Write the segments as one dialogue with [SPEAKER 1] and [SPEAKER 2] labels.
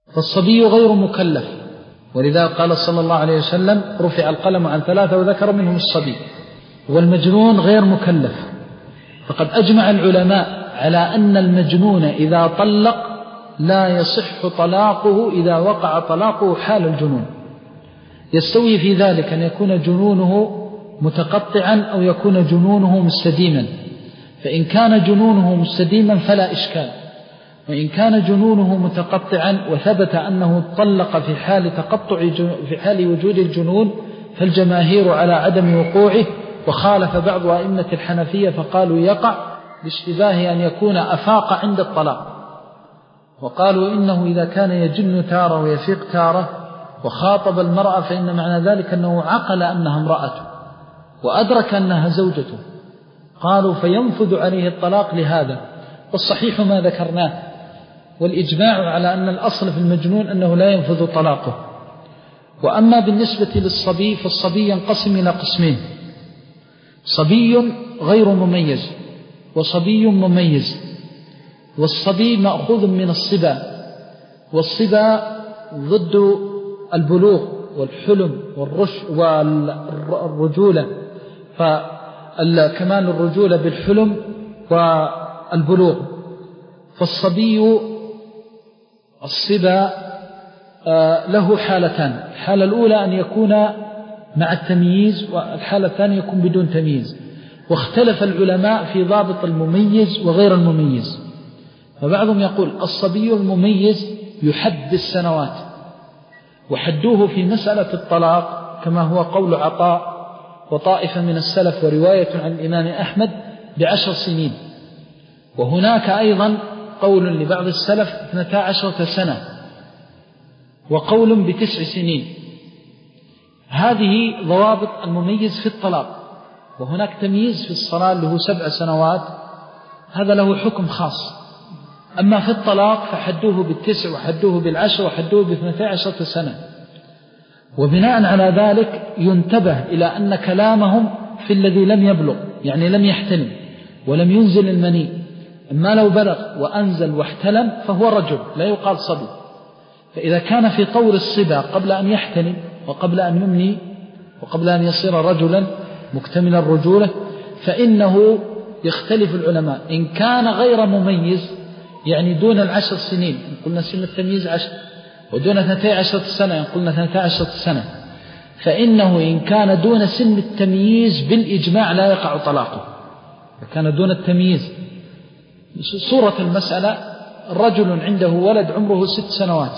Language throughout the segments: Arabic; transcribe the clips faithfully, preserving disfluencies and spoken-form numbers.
[SPEAKER 1] فالصبي غير مكلف، ولذا قال صلى الله عليه وسلم رفع القلم عن ثلاثة وذكر منهم الصبي. والمجنون غير مكلف، فقد أجمع العلماء على أن المجنون إذا طلق لا يصح طلاقه إذا وقع طلاقه حال الجنون. يستوي في ذلك أن يكون جنونه متقطعا أو يكون جنونه مستديما، فإن كان جنونه مستديما فلا إشكال، وإن كان جنونه متقطعا وثبت أنه طلق في حال تقطع في حال وجود الجنون فالجماهير على عدم وقوعه، وخالف بعض أئمة الحنفية فقالوا يقع باشتباه أن يكون أفاق عند الطلاق، وقالوا إنه إذا كان يجن تارة ويفيق تارة وخاطب المرأة فإن معنى ذلك أنه عقل أنها امرأته وأدرك أنها زوجته، قالوا فينفذ عليه الطلاق لهذا. والصحيح ما ذكرناه، والإجماع على أن الأصل في المجنون أنه لا ينفذ طلاقه. وأما بالنسبة للصبي فالصبي ينقسم إلى قسمين: صبي غير مميز وصبي مميز. والصبي مأخوذ من الصبا، والصبا ضد البلوغ والحلم والرش والرجولة، فكمال الرجولة بالحلم والبلوغ. فالصبي الصبا له حالتان: الحالة الأولى أن يكون مع التمييز، والحالة الثانية يكون بدون تمييز. واختلف العلماء في ضابط المميز وغير المميز، فبعضهم يقول الصبي المميز يحد بالسنوات، وحدوه في مسألة الطلاق كما هو قول عطاء وطائفة من السلف ورواية عن الإمام أحمد بعشر سنين. وهناك أيضا قول لبعض السلف اثنتا عشرة سنة، وقول بتسع سنين. هذه ضوابط المميز في الطلاق. وهناك تمييز في الصلاة اللي هو سبع سنوات، هذا له حكم خاص. أما في الطلاق فحدوه بالتسع وحدوه بالعشر وحدوه باثنتا عشرة سنة. وبناء على ذلك ينتبه إلى أن كلامهم في الذي لم يبلغ، يعني لم يحتلم ولم ينزل المني. أما لو بلغ وأنزل واحتلم فهو رجل لا يقال صبي. فإذا كان في طور الصبا قبل أن يحتلم وقبل أن يمني وقبل أن يصير رجلا مكتمل الرجولة فإنه يختلف العلماء. إن كان غير مميز يعني دون العشر سنين، إن قلنا سن التمييز عشر، ودون اثنتي عشرة سنة إن قلنا اثنتي عشرة سنة، فإنه إن كان دون سن التمييز بالإجماع لا يقع طلاقه. كان دون التمييز صورة المسألة: رجل عنده ولد عمره ست سنوات،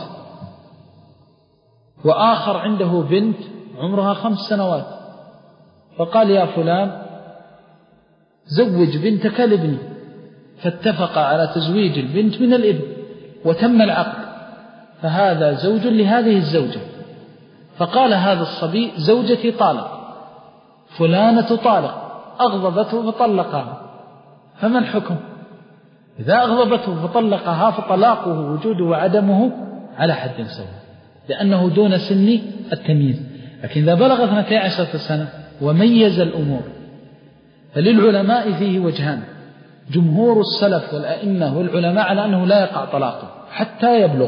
[SPEAKER 1] وآخر عنده بنت عمرها خمس سنوات، فقال يا فلان زوج بنتك لابني، فاتفق على تزويج البنت من الابن وتم العقد، فهذا زوج لهذه الزوجة. فقال هذا الصبي زوجتي طالق، فلانة طالق، أغضبته فطلقها، فما الحكم؟ إذا أغضبته فطلقها فطلاقه وجوده وعدمه على حد سواء، لأنه دون سن التمييز. لكن إذا بلغ اثنتي عشرة سنة وميز الأمور فللعلماء فيه وجهان: جمهور السلف والأئمة والعلماء على أنه لا يقع طلاقه حتى يبلغ،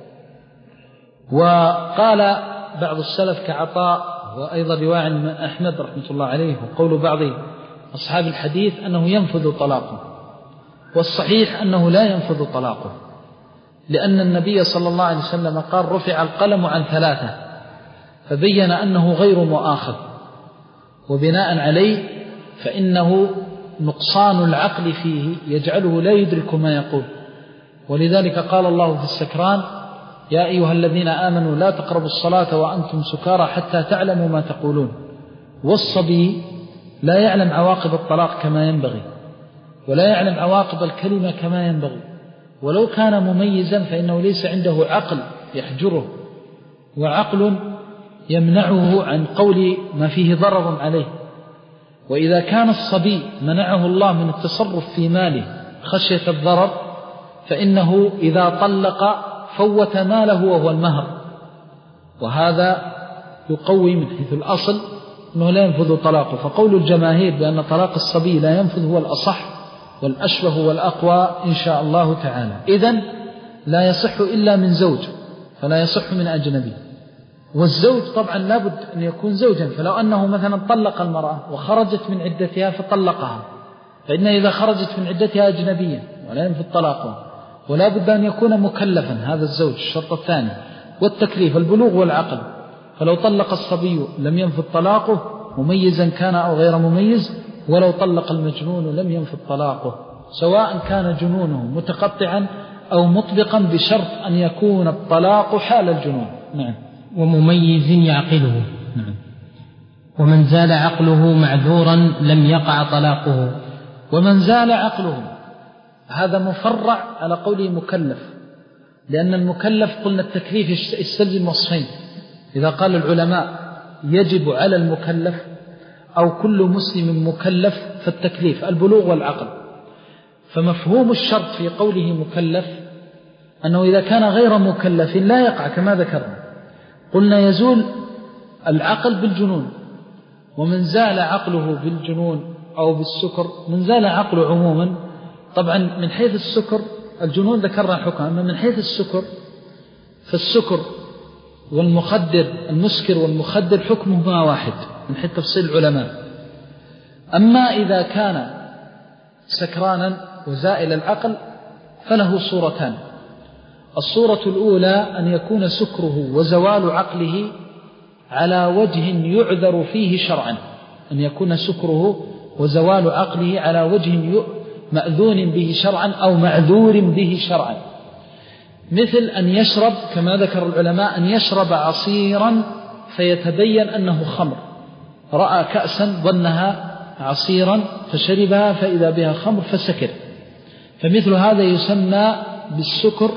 [SPEAKER 1] وقال بعض السلف كعطاء وأيضا رواية من أحمد رحمة الله عليه وقول بعض أصحاب الحديث أنه ينفذ طلاقه. والصحيح أنه لا ينفذ طلاقه، لأن النبي صلى الله عليه وسلم قال رفع القلم عن ثلاثة، فبين أنه غير مؤاخذ، وبناء عليه فإنه نقصان العقل فيه يجعله لا يدرك ما يقول. ولذلك قال الله في السكران: يا أيها الذين آمنوا لا تقربوا الصلاة وأنتم سكارى حتى تعلموا ما تقولون. والصبي لا يعلم عواقب الطلاق كما ينبغي، ولا يعلم عواقب الكلمة كما ينبغي، ولو كان مميزا فإنه ليس عنده عقل يحجره وعقل يمنعه عن قول ما فيه ضرر عليه. وإذا كان الصبي منعه الله من التصرف في ماله خشية الضرر فإنه إذا طلق فوت ماله وهو المهر، وهذا يقوي من حيث الأصل أنه لا ينفذ طلاقه. فقول الجماهير بأن طلاق الصبي لا ينفذ هو الأصح والأشبه والأقوى إن شاء الله تعالى. إذن لا يصح إلا من زوج، فلا يصح من أجنبي. والزوج طبعا لابد أن يكون زوجا، فلو أنه مثلا طلق المرأة وخرجت من عدتها فطلقها، فإن إذا خرجت من عدتها أجنبيا ولا ينفذ طلاقه، ولا بد أن يكون مكلفا هذا الزوج، الشرط الثاني. والتكليف البلوغ والعقل، فلو طلق الصبي لم ينفذ طلاقه مميزا كان أو غير مميز، ولو طلق المجنون لم ينفذ طلاقه، سواء كان جنونه متقطعا أو مطلقا، بشرط أن يكون الطلاق حال الجنون. نعم.
[SPEAKER 2] ومميز يعقله.
[SPEAKER 1] نعم.
[SPEAKER 2] ومن زال عقله معذورا لم يقع طلاقه.
[SPEAKER 1] ومن زال عقله هذا مفرع على قوله مكلف، لأن المكلف قلنا التكليف يستلزم وصفين. إذا قال العلماء يجب على المكلف أو كل مسلم مكلف، فالتكليف البلوغ والعقل. فمفهوم الشرط في قوله مكلف أنه إذا كان غير مكلف لا يقع كما ذكرنا. قلنا يزول العقل بالجنون، ومن زال عقله بالجنون أو بالسكر، من زال عقله عموما. طبعا من حيث السكر الجنون ذكرنا حكم، أما من حيث السكر فالسكر والمخدر المسكر والمخدر حكمهما واحد من حيث تفصيل العلماء. أما إذا كان سكرانا وزائل العقل فله صورتان. الصورة الأولى أن يكون سكره وزوال عقله على وجه يعذر فيه شرعا، أن يكون سكره وزوال عقله على وجه مأذون به شرعا أو معذور به شرعا، مثل أن يشرب كما ذكر العلماء، أن يشرب عصيرا فيتبين أنه خمر، رأى كأسا ظنها عصيرا فشربها فإذا بها خمر فسكر، فمثل هذا يسمى بالسكر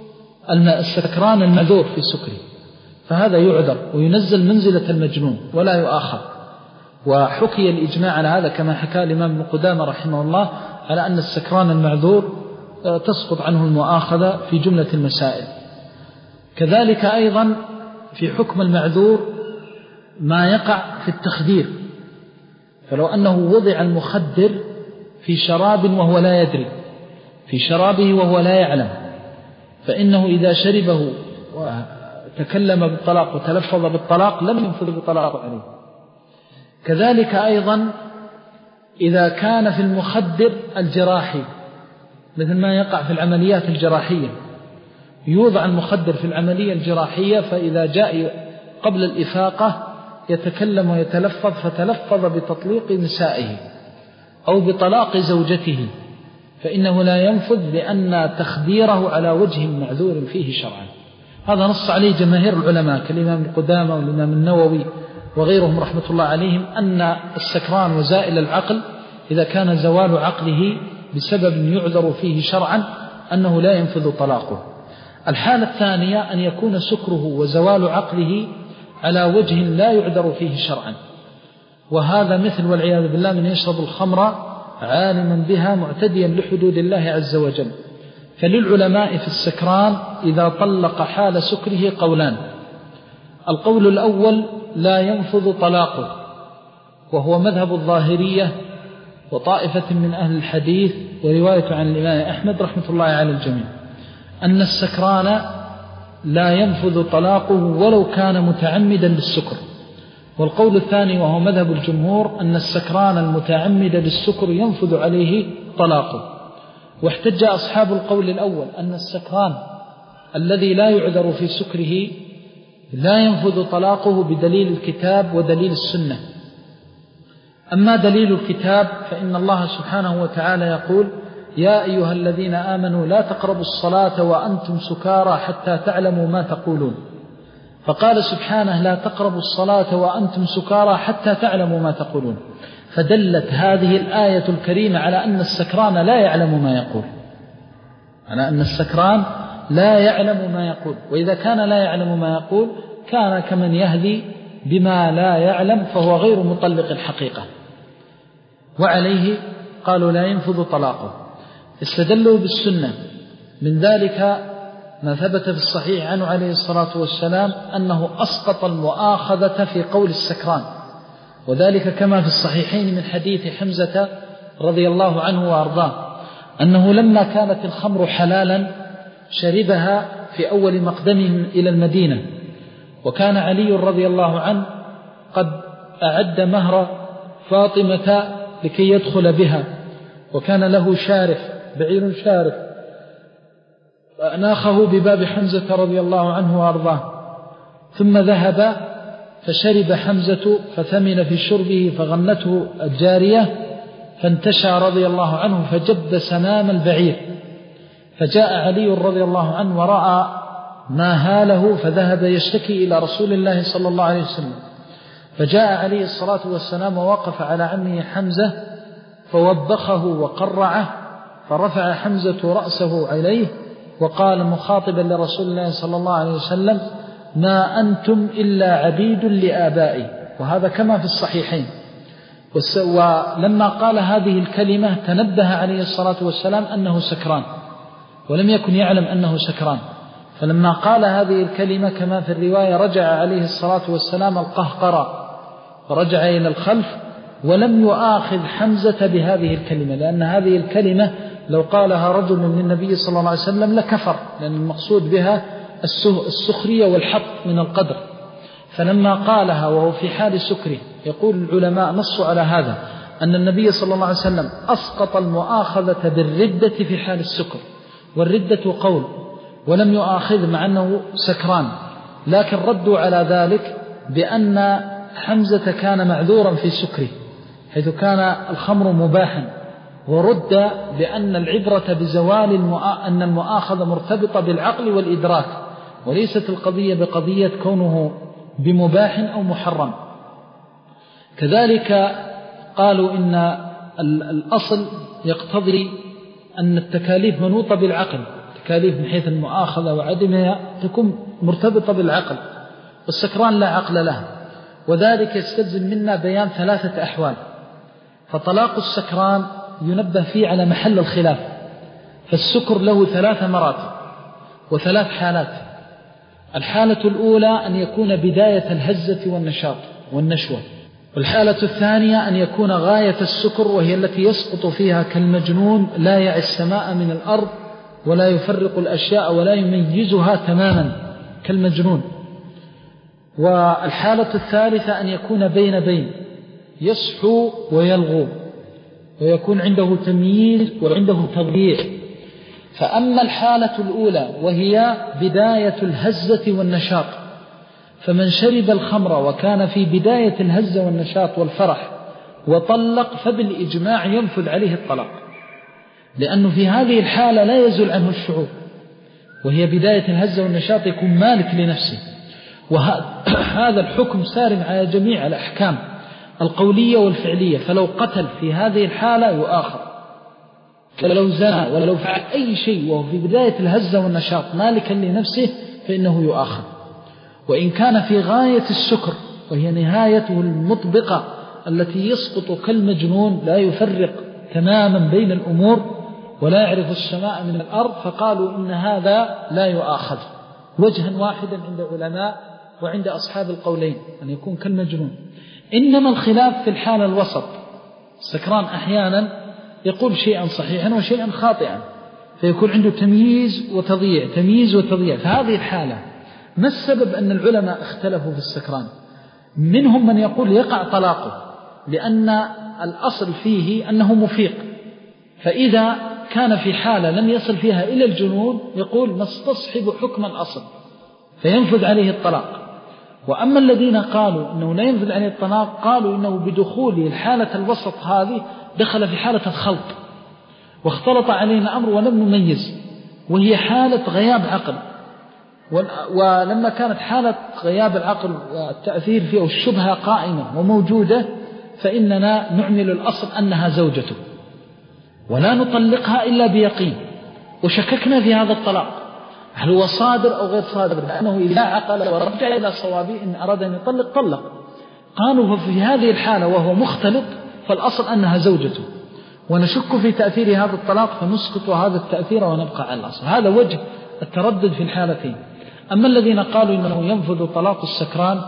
[SPEAKER 1] السكران المعذور في سكره، فهذا يعذر وينزل منزلة المجنون ولا يؤاخذ. وحكي الإجماع على هذا كما حكى الإمام ابن قدامة رحمه الله على أن السكران المعذور تسقط عنه المؤاخذة في جملة المسائل. كذلك أيضا في حكم المعذور ما يقع في التخدير، فلو أنه وضع المخدر في شراب وهو لا يدري، في شرابه وهو لا يعلم، فإنه إذا شربه وتكلم بالطلاق وتلفظ بالطلاق لم ينفذ بالطلاق عليه. كذلك أيضا إذا كان في المخدر الجراحي، مثل ما يقع في العمليات الجراحية، يوضع المخدر في العملية الجراحية فإذا جاء قبل الإفاقة يتكلم ويتلفظ، فتلفظ بتطليق نسائه أو بطلاق زوجته، فإنه لا ينفذ لأن تخديره على وجه معذور فيه شرعا. هذا نص عليه جماهير العلماء كالإمام القدامى والإمام النووي وغيرهم رحمة الله عليهم، أن السكران وزائل العقل إذا كان زوال عقله بسبب يعذر فيه شرعا أنه لا ينفذ طلاقه. الحالة الثانية أن يكون سكره وزوال عقله على وجه لا يعذر فيه شرعا، وهذا مثل والعياذ بالله من يشرب الخمر عالما بها معتديا لحدود الله عز وجل. فللعلماء في السكران إذا طلق حال سكره قولان. القول الأول لا ينفذ طلاقه، وهو مذهب الظاهرية وطائفة من أهل الحديث ورواية عن الإمام أحمد رحمة الله على الجميع، أن السكران لا ينفذ طلاقه ولو كان متعمدا للسكر. والقول الثاني وهو مذهب الجمهور أن السكران المتعمد للسكر ينفذ عليه طلاقه. واحتج أصحاب القول الأول أن السكران الذي لا يعذر في سكره لا ينفذ طلاقه بدليل الكتاب ودليل السنة. أما دليل الكتاب فإن الله سبحانه وتعالى يقول: يا أيها الذين آمنوا لا تقربوا الصلاة وأنتم سكارى حتى تعلموا ما تقولون. فقال سبحانه: لا تقربوا الصلاة وأنتم سكارى حتى تعلموا ما تقولون. فدلت هذه الآية الكريمة على أن السكران لا يعلم ما يقول، على أن السكران لا يعلم ما يقول. وإذا كان لا يعلم ما يقول كان كمن يهدي بما لا يعلم، فهو غير مطلق الحقيقة، وعليه قالوا لا ينفذ طلاقه. استدلوا بالسنة، من ذلك ما ثبت في الصحيح عنه عليه الصلاة والسلام أنه أسقط المؤاخذة في قول السكران، وذلك كما في الصحيحين من حديث حمزة رضي الله عنه وأرضاه أنه لما كانت الخمر حلالا شربها في أول مقدمهم إلى المدينة، وكان علي رضي الله عنه قد أعد مهر فاطمة لكي يدخل بها، وكان له شارف بعير شارف فأناخه بباب حمزة رضي الله عنه وأرضاه، ثم ذهب فشرب حمزة فثمن في شربه فغنته الجارية فانتشى رضي الله عنه فجد سنام البعير، فجاء علي رضي الله عنه ورأى ما هاله فذهب يشتكي إلى رسول الله صلى الله عليه وسلم، فجاء عليه الصلاة والسلام ووقف على عمه حمزة فوبخه وقرعه، فرفع حمزة رأسه عليه وقال مخاطبا لرسول الله صلى الله عليه وسلم: ما أنتم إلا عبيد لآبائي، وهذا كما في الصحيحين. ولما قال هذه الكلمة تنبه عليه الصلاة والسلام أنه سكران، ولم يكن يعلم أنه سكران، فلما قال هذه الكلمة كما في الرواية رجع عليه الصلاة والسلام القهقرة، فرجع إلى الخلف ولم يؤاخذ حمزة بهذه الكلمة، لأن هذه الكلمة لو قالها رجل من النبي صلى الله عليه وسلم لكفر، لأن المقصود بها السخرية والحط من القدر. فلما قالها وهو في حال سكره، يقول العلماء نصوا على هذا أن النبي صلى الله عليه وسلم أسقط المؤاخذة بالردة في حال السكر، والردة قول، ولم يؤاخذ مع أنه سكران، لكن ردوا على ذلك بأن حمزة كان معذورا في سكره حيث كان الخمر مباحا، ورد بأن العبرة بزوال المؤ... أن المؤاخذة مرتبطة بالعقل والإدراك، وليست القضية بقضية كونه بمباح أو محرم. كذلك قالوا إن الأصل يقتضي أن التكاليف منوطة بالعقل، تكاليف من حيث المؤاخذة وعدمها تكون مرتبطة بالعقل، والسكران لا عقل له، وذلك يستلزم منا بيان ثلاثة أحوال. فطلاق السكران ينبه فيه على محل الخلاف، فالسكر له ثلاث مراتب وثلاث حالات. الحالة الأولى أن يكون بداية الهزة والنشاط والنشوة، والحالة الثانية أن يكون غاية السكر وهي التي يسقط فيها كالمجنون لا يعي السماء من الأرض ولا يفرق الأشياء ولا يميزها تماما كالمجنون. والحالة الثالثة أن يكون بين بين يصحو ويلغو ويكون عنده تمييز وعنده تضييع. فأما الحالة الأولى وهي بداية الهزة والنشاط، فمن شرب الخمر وكان في بداية الهزة والنشاط والفرح وطلق فبالإجماع ينفذ عليه الطلاق، لأنه في هذه الحالة لا يزول عنه الشعور، وهي بداية الهزة والنشاط يكون مالك لنفسه. وهذا الحكم سار على جميع الأحكام القولية والفعلية، فلو قتل في هذه الحالة يؤاخذ، ولو زنى ولو فعل أي شيء وهو في بداية الهزة والنشاط مالكا لنفسه فإنه يؤاخذ. وإن كان في غاية السكر وهي نهايته المطبقة التي يسقط كالمجنون لا يفرق تماما بين الأمور ولا يعرف السماء من الأرض، فقالوا إن هذا لا يؤاخذ، وجها واحدا عند العلماء وعند أصحاب القولين أن يكون كالمجنون. إنما الخلاف في الحالة الوسط، السكران أحيانا يقول شيئا صحيحا وشيئا خاطئا، فيكون عنده تمييز وتضييع تمييز وتضييع. فهذه الحالة ما السبب أن العلماء اختلفوا في السكران؟ منهم من يقول يقع طلاقه لأن الأصل فيه أنه مفيق، فإذا كان في حالة لم يصل فيها إلى الجنون يقول نستصحب حكم الأصل فينفذ عليه الطلاق. وأما الذين قالوا أنه لا ينفذ عليه الطلاق قالوا إنه بدخول الحالة الوسط هذه دخل في حالة الخلط واختلط علينا أمر ولم نميز، وهي حالة غياب عقل. ولما كانت حالة غياب العقل والتأثير فيه والشبهة قائمة وموجودة فإننا نعمل الأصل أنها زوجته ولا نطلقها إلا بيقين، وشككنا في هذا الطلاق هل هو صادر أو غير صادر، لأنه إذا عقل ورجع إلى صوابه إن أراد أن يطلق طلق. قالوا في هذه الحالة وهو مختلط فالأصل أنها زوجته، ونشك في تأثير هذا الطلاق فنسقط هذا التأثير ونبقى على الأصل. هذا وجه التردد في الحالتين. أما الذين قالوا إنه ينفذ طلاق السكران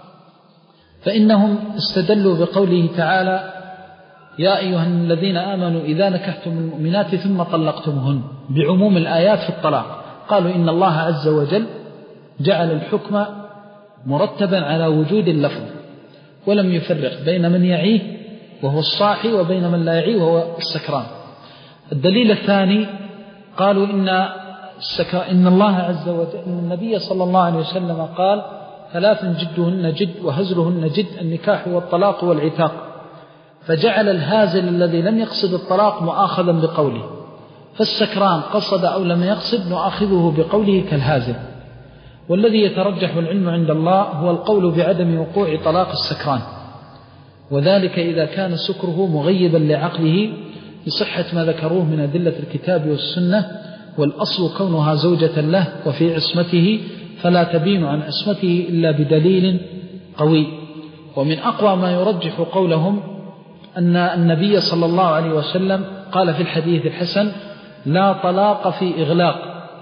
[SPEAKER 1] فإنهم استدلوا بقوله تعالى يا أيها الذين آمنوا إذا نكحتم المؤمنات ثم طلقتمهن، بعموم الآيات في الطلاق. قالوا إن الله عز وجل جعل الحكم مرتبا على وجود اللفظ ولم يفرق بين من يعيه وهو الصاحي وبين من لا يعيه وهو السكران. الدليل الثاني قالوا إن, إن الله عز وجل إن النبي صلى الله عليه وسلم قال ثلاث جدهن جد وهزلهن جد النكاح والطلاق والعتاق، فجعل الهازل الذي لم يقصد الطلاق مؤاخذا بقوله، فالسكران قصد أو لم يقصد نؤاخذه بقوله كالهازل. والذي يترجح العلم عند الله هو القول بعدم وقوع طلاق السكران، وذلك إذا كان سكره مغيبا لعقله بصحة ما ذكروه من أدلة الكتاب والسنة، والأصل كونها زوجة له وفي عصمته، فلا تبين عن عصمته إلا بدليل قوي. ومن أقوى ما يرجح قولهم أن النبي صلى الله عليه وسلم قال في الحديث الحسن لا طلاق في إغلاق،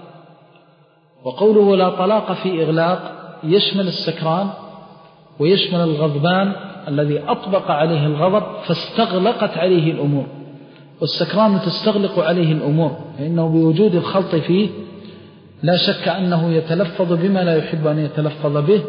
[SPEAKER 1] وقوله لا طلاق في إغلاق يشمل السكران ويشمل الغضبان الذي أطبق عليه الغضب فاستغلقت عليه الأمور، والسكران تستغلق عليه الأمور، فإنه بوجود الخلط فيه لا شك أنه يتلفظ بما لا يحب أن يتلفظ به،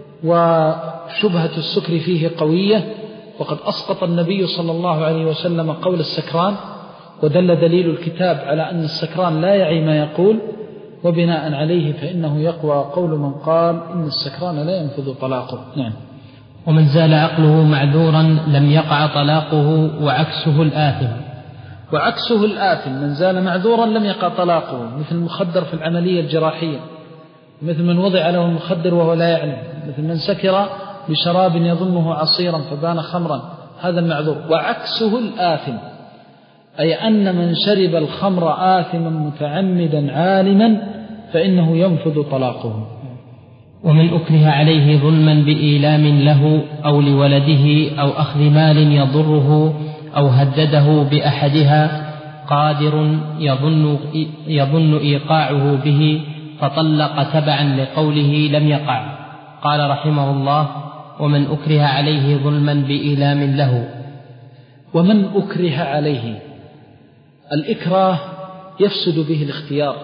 [SPEAKER 1] وشبهة السكر فيه قوية. وقد أسقط النبي صلى الله عليه وسلم قول السكران، ودل دليل الكتاب على أن السكران لا يعي ما يقول، وبناء عليه فإنه يقوى قول من قال إن السكران لا ينفذ طلاقه. نعم.
[SPEAKER 2] ومن زال عقله معذورا لم يقع طلاقه وعكسه الآثم.
[SPEAKER 1] وعكسه الآثم من زال معذورا لم يقع طلاقه، مثل المخدر في العملية الجراحية، مثل من وضع له المخدر وهو لا يعلم، مثل من سكر بشراب يظنه عصيرا فبان خمرا، هذا المعذور. وعكسه الآثم أي أن من شرب الخمر آثما متعمدا عالما فإنه ينفذ طلاقه.
[SPEAKER 2] ومن أكره عليه ظلما بإيلام له أو لولده أو أخذ مال يضره أو هدده بأحدها قادر يظن, يظن إيقاعه به فطلق تبعا لقوله لم يقع. قال رحمه الله ومن أكره عليه ظلما بإيلام له.
[SPEAKER 1] ومن أكره عليه، الإكراه يفسد به الاختيار،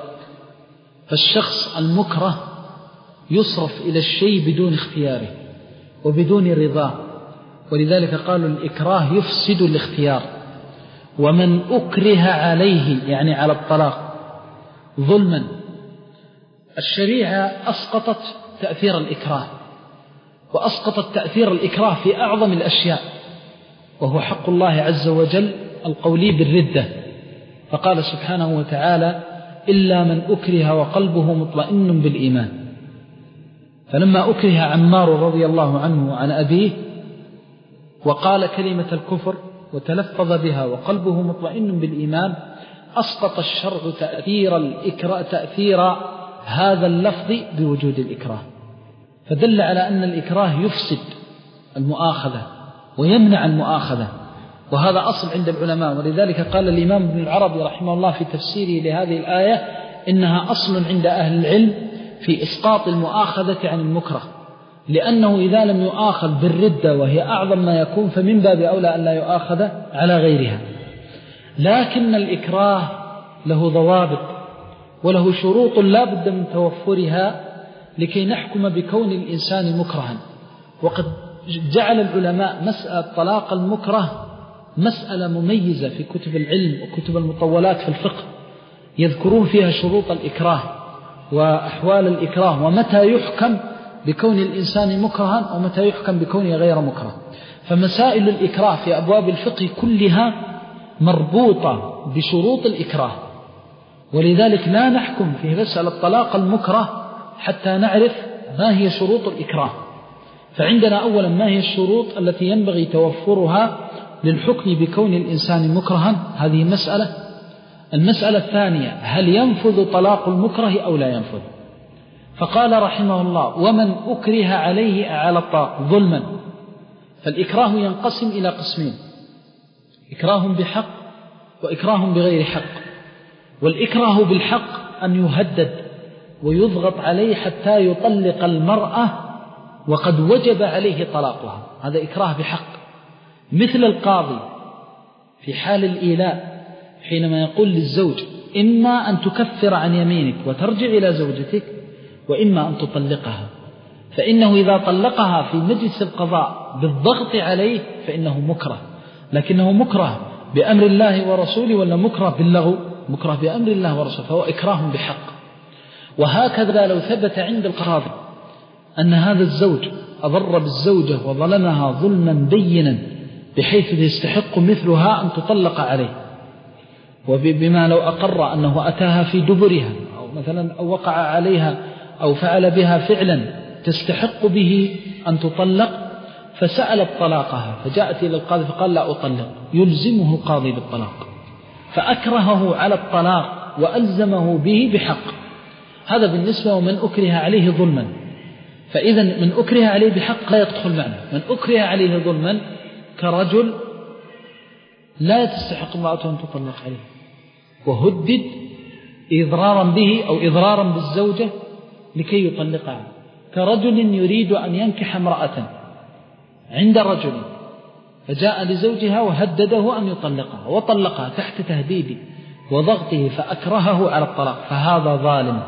[SPEAKER 1] فالشخص المكره يصرف إلى الشيء بدون اختياره وبدون رضاه، ولذلك قالوا الإكراه يفسد الاختيار. ومن أكره عليه يعني على الطلاق ظلما، الشريعة أسقطت تأثير الإكراه، وأسقطت تأثير الإكراه في أعظم الأشياء، وهو حق الله عز وجل القولي بالردة، فقال سبحانه وتعالى إلا من أكره وقلبه مطمئن بالإيمان. فلما أكره عمار رضي الله عنه عن أبيه وقال كلمة الكفر وتلفظ بها وقلبه مطمئن بالإيمان، أسقط الشرع تأثير الإكراه تأثير هذا اللفظ بوجود الإكراه، فدل على أن الإكراه يفسد المؤاخذة ويمنع المؤاخذة، وهذا أصل عند العلماء. ولذلك قال الإمام ابن العربي رحمه الله في تفسيره لهذه الآية إنها أصل عند أهل العلم في إسقاط المؤاخذة عن المكره، لأنه إذا لم يؤاخذ بالردة وهي أعظم ما يكون فمن باب أولى أن لا يؤاخذ على غيرها. لكن الإكراه له ضوابط وله شروط لا بد من توفرها لكي نحكم بكون الإنسان مكرها. وقد جعل العلماء مسألة طلاق المكره مسألة مميزة في كتب العلم وكتب المطولات في الفقه، يذكرون فيها شروط الإكراه وأحوال الإكراه ومتى يحكم بكون الإنسان مكرها ومتى يحكم بكونه غير مكره. فمسائل الإكراه في أبواب الفقه كلها مربوطة بشروط الإكراه، ولذلك لا نحكم في مسألة طلاق المكره حتى نعرف ما هي شروط الإكراه. فعندنا أولا ما هي الشروط التي ينبغي توفرها للحكم بكون الإنسان مكرها، هذه مسألة. المسألة الثانية هل ينفذ طلاق المكره أو لا ينفذ؟ فقال رحمه الله ومن أكره عليه على الطلاق ظلما، فالإكراه ينقسم إلى قسمين: إكراه بحق وإكراه بغير حق. والإكراه بالحق أن يهدد ويضغط عليه حتى يطلق المرأة وقد وجب عليه طلاقها، هذا إكراه بحق، مثل القاضي في حال الإيلاء حينما يقول للزوج إما أن تكفر عن يمينك وترجع إلى زوجتك، وإما أن تطلقها. فإنه إذا طلقها في مجلس القضاء بالضغط عليه فإنه مكره، لكنه مكره بأمر الله ورسوله ولا مكره باللغو؟ مكره بأمر الله ورسوله، فهو إكراه بحق. وهكذا لو ثبت عند القاضي أن هذا الزوج أضر بالزوجة وظلمها ظلما بينا بحيث يستحق مثلها أن تطلق عليه، وبما لو أقر أنه أتاها في دبرها أو مثلا أو وقع عليها أو فعل بها فعلا تستحق به أن تطلق، فسألت طلاقها فجاءت إلى القاضي فقال لا أطلق، يلزمه القاضي بالطلاق، فأكرهه على الطلاق وألزمه به بحق. هذا بالنسبة ومن أكره عليه ظلما. فإذا من أكره عليه بحق لا يدخل معنا. من أكره عليه ظلما كرجل لا تستحق امرأته أن تطلق عليه وهدد إضرارا به أو إضرارا بالزوجة لكي يطلقها، كرجل يريد أن ينكح امرأة عند رجل فجاء لزوجها وهدده أن يطلقها وطلقها تحت تهديده وضغطه فأكرهه على الطلاق، فهذا ظالم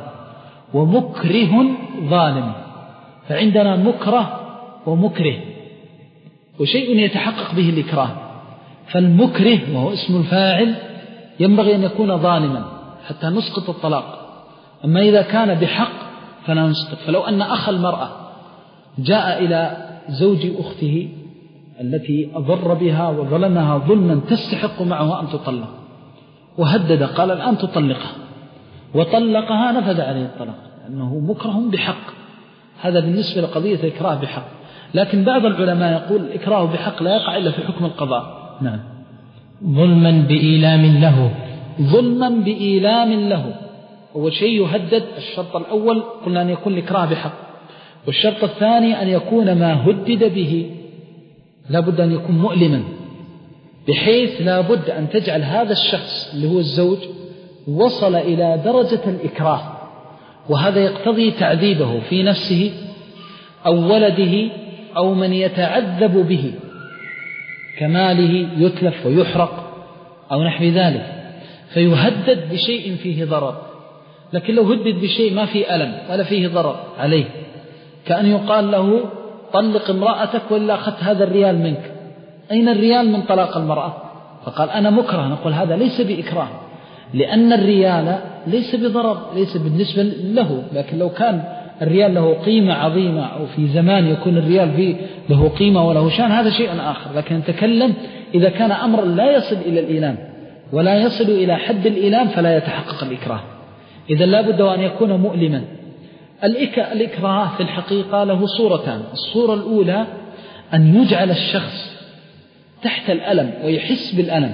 [SPEAKER 1] ومكره ظالم. فعندنا مكره ومكره، وشيء يتحقق به الإكراه. فالمكره وهو اسم الفاعل ينبغي أن يكون ظالما حتى نسقط الطلاق. أما إذا كان بحق فلا نسقط. فلو أن أخ المرأة جاء إلى زوج أخته التي أضر بها وظلمها ظلما تستحق معه أن تطلق وهدد قال الآن تطلقها وطلقها نفذ عليه الطلاق لأنه مكره بحق. هذا بالنسبة لقضية الإكراه بحق. لكن بعض العلماء يقول الإكراه بحق لا يقع إلا في حكم القضاء. نعم.
[SPEAKER 2] ظلما بإيلام له.
[SPEAKER 1] ظلما بإيلام له هو شيء يهدد. الشرط الأول قلنا أن يكون الإكراه بحق، والشرط الثاني أن يكون ما هدد به لا بد أن يكون مؤلما، بحيث لا بد أن تجعل هذا الشخص اللي هو الزوج وصل إلى درجة الإكراه، وهذا يقتضي تعذيبه في نفسه أو ولده أو من يتعذب به كماله يتلف ويحرق أو نحو ذلك، فيهدد بشيء فيه ضرر. لكن لو هدد بشيء ما فيه ألم ولا فيه ضرر عليه، كأن يقال له طلق امرأتك ولا أخذت هذا الريال منك، أين الريال من طلاق المرأة؟ فقال أنا مكره. نقول هذا ليس بإكراه، لأن الريال ليس بضرر، ليس بالنسبة له. لكن لو كان الريال له قيمة عظيمة أو في زمان يكون الريال فيه له قيمة وله شان هذا شيء آخر. لكن نتكلم إذا كان أمر لا يصل إلى الإيلام ولا يصل إلى حد الإيلام فلا يتحقق الإكراه. إذا لا بد أن يكون مؤلما. الإكراه في الحقيقة له صورتان. الصورة الأولى أن يجعل الشخص تحت الألم ويحس بالألم،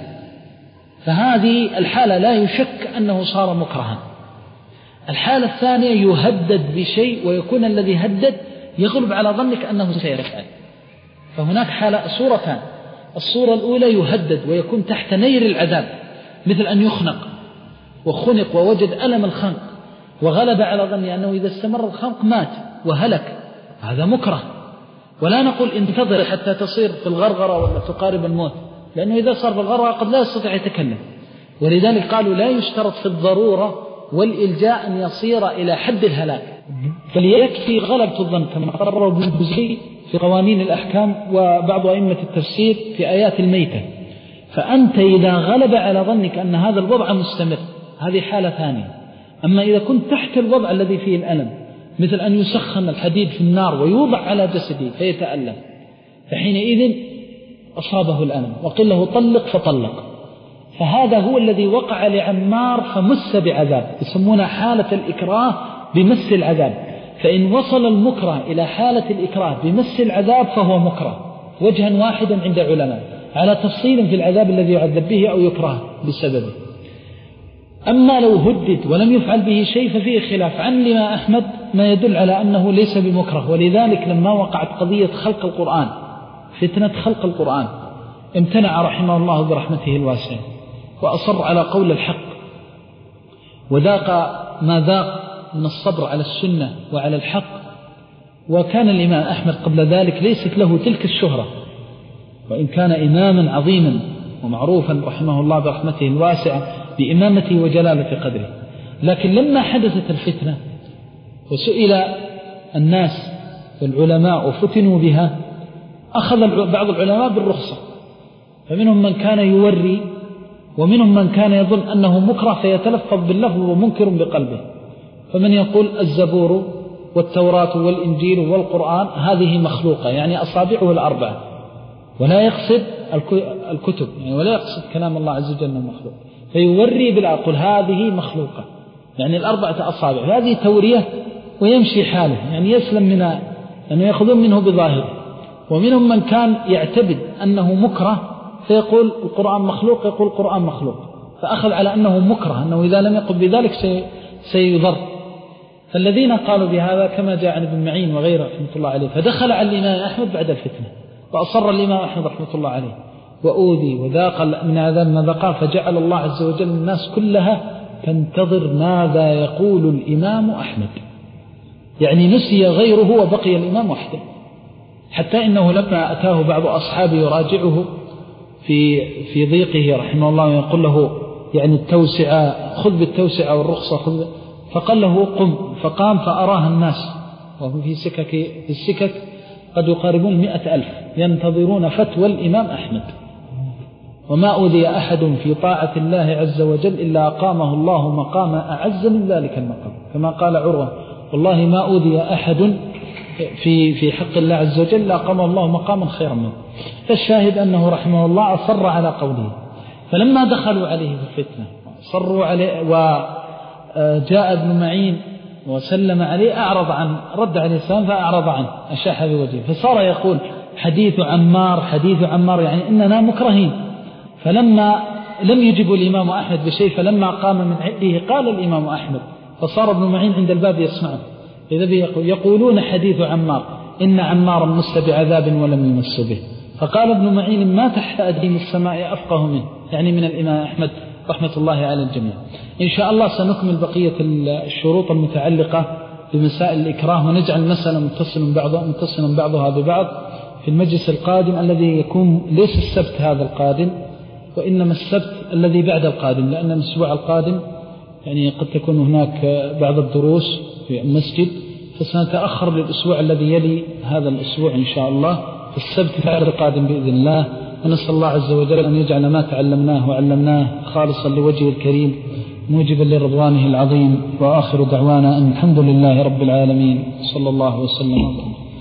[SPEAKER 1] فهذه الحالة لا يشك أنه صار مكرها. الحالة الثانية يهدد بشيء ويكون الذي هدد يغلب على ظنك أنه سيفعل. فهناك حالة صورتان. الصورة الأولى يهدد ويكون تحت نير العذاب، مثل أن يخنق وخنق ووجد ألم الخنق وغلب على ظني أنه إذا استمر الخنق مات وهلك، هذا مكره. ولا نقول انتظر حتى تصير في الغرغرة ولا تقارب الموت، لأنه إذا صار في الغرغرة قد لا يستطيع يتكلم. ولذلك قالوا لا يشترط في الضرورة والإلجاء أن يصير إلى حد الهلاك، فليكفي غلبة الظن كما قرر ابن الجوزي في قوانين الأحكام وبعض أئمة التفسير في آيات الميتة. فأنت إذا غلب على ظنك أن هذا الوضع مستمر هذه حالة ثانية. أما إذا كنت تحت الوضع الذي فيه الألم، مثل أن يسخن الحديد في النار ويوضع على جسده فيتألم، فحينئذ أصابه الألم وقل له طلق فطلق، فهذا هو الذي وقع لعمار فمس بعذاب، يسمونها حالة الإكراه بمس العذاب. فإن وصل المكره إلى حالة الإكراه بمس العذاب فهو مكره وجها واحدا عند علماء، على تفصيل في العذاب الذي يعذب به أو يكره بسببه. أما لو هدد ولم يفعل به شيء ففيه خلاف عن الإمام أحمد ما يدل على أنه ليس بمكره. ولذلك لما وقعت قضية خلق القرآن، فتنة خلق القرآن، امتنع رحمه الله برحمته الواسعة وأصر على قول الحق، وذاق ما ذاق من الصبر على السنة وعلى الحق. وكان الإمام أحمد قبل ذلك ليست له تلك الشهرة، وإن كان إماما عظيما ومعروفا رحمه الله برحمته الواسعة بإمامته وجلالة قدره. لكن لما حدثت الفتنة وسئل الناس والعلماء وفتنوا بها أخذ بعض العلماء بالرخصة، فمنهم من كان يوري ومنهم من كان يظن أنه مكره فيتلفظ باللفظ ومنكر بقلبه، فمن يقول الزبور والتوراة والإنجيل والقرآن هذه مخلوقة يعني أصابعه الأربعة، ولا يقصد الكتب يعني ولا يقصد كلام الله عز وجل مخلوق، فيوري بالعقل هذه مخلوقة يعني الأربعة أصابع، هذه تورية ويمشي حاله يعني يسلم من أنه يأخذون منه بظاهره. ومنهم من كان يعتبد أنه مكره فيقول القرآن مخلوق، يقول القرآن مخلوق، فأخذ على أنه مكره، أنه إذا لم يقل بذلك سيضر. فالذين قالوا بهذا كما جاء عن ابن معين وغيره رحمة الله عليه، فدخل على الإمام أحمد بعد الفتنة وأصر الإمام أحمد رحمة الله عليه وأوذي وذاق من عذاب ما ذاق، فجعل الله عز وجل الناس كلها تنتظر ماذا يقول الإمام أحمد، يعني نسي غيره وبقي الإمام وحده، حتى إنه لما أتاه بعض أصحابه يراجعه في في ضيقه رحمه الله ويقول له يعني التوسعة خذ بالتوسعة والرخصة خذ، فقال له قم، فقام فأراه الناس وهم في سكك في السكك قد يقاربون مئة ألف ينتظرون فتوى الإمام أحمد، وما أوذي أحد في طاعة الله عز وجل إلا أقامه الله مقام أعز من ذلك المقام، كما قال عروة والله ما أوذي أحد في في حق الله عز وجل إلا أقامه الله مقاما خيرا منه. فالشاهد أنه رحمه الله أصر على قوله، فلما دخلوا عليه في الفتنة صروا عليه وجاء ابن معين وسلم عليه أعرض عن رد عليه السلام فأعرض عنه أشاح بوجهه، فصار يقول حديث عمار حديث عمار يعني إننا مكرهين. فلما لم يجب الإمام أحمد بشيء فلما قام من عنده قال الإمام أحمد، فصار ابن معين عند الباب يسمعه، إذا يقولون حديث عمار إن عمارا مس بعذاب ولم يمس به، فقال ابن معين ما تحت أديم السماء أفقه منه، يعني من الإمام أحمد رحمة الله على الجميع. إن شاء الله سنكمل بقية الشروط المتعلقة بمسائل الإكراه، ونجعل المسألة متصل بعضها متصلا بعضها ببعض في المجلس القادم الذي يكون ليس السبت هذا القادم وإنما السبت الذي بعد القادم، لأن الأسبوع القادم يعني قد تكون هناك بعض الدروس في المسجد، فسنتأخر للأسبوع الذي يلي هذا الأسبوع إن شاء الله في السبت بعد القادم بإذن الله. ونسأل الله عز وجل أن يجعل ما تعلمناه وعلمناه خالصا لوجهه الكريم موجبا لرضوانه العظيم. وآخر دعوانا أن الحمد لله رب العالمين، صلى الله وسلم.